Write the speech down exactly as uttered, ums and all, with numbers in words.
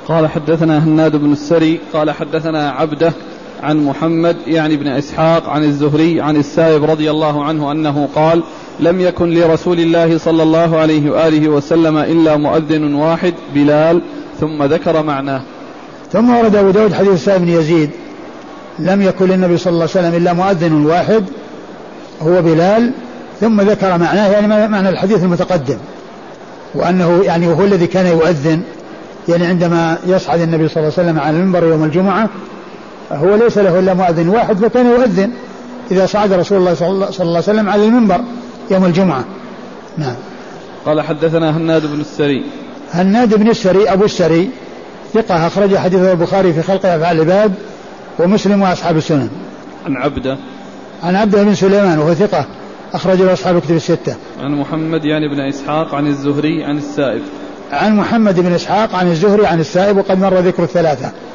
قال حدثنا هناد بن السري قال حدثنا عبده عن محمد يعني بن إسحاق عن الزهري عن السائب رضي الله عنه أنه قال لم يكن لرسول الله صلى الله عليه وآله وسلم إلا مؤذن واحد بلال، ثم ذكر معناه. ثم ورد أبو داود حديث السائب بن يزيد لم يكن للنبي صلى الله عليه وسلم إلا مؤذن واحد هو بلال، ثم ذكر معناه يعني معنى الحديث المتقدم، وأنه يعني هو الذي كان يؤذن، يعني عندما يصعد النبي صلى الله عليه وسلم على المنبر يوم الجمعة هو ليس له إلا مؤذن واحد، فكان يؤذن إذا صعد رسول الله صلى الله عليه وسلم على المنبر يوم الجمعة. نعم. قال حدثنا هناد بن السري. هناد بن السري أبو السري ثقة أخرج حديثه البخاري في خلق أفعال العباد ومسلم وأصحاب السنن. عن عبده عن عبده بن سليمان وهو ثقة أخرج له أصحاب الكتب الستة. عن محمد يعني بن إسحاق عن الزهري عن السائب. عن محمد بن إسحاق عن الزهري عن السائب وقد مر ذكر الثلاثة.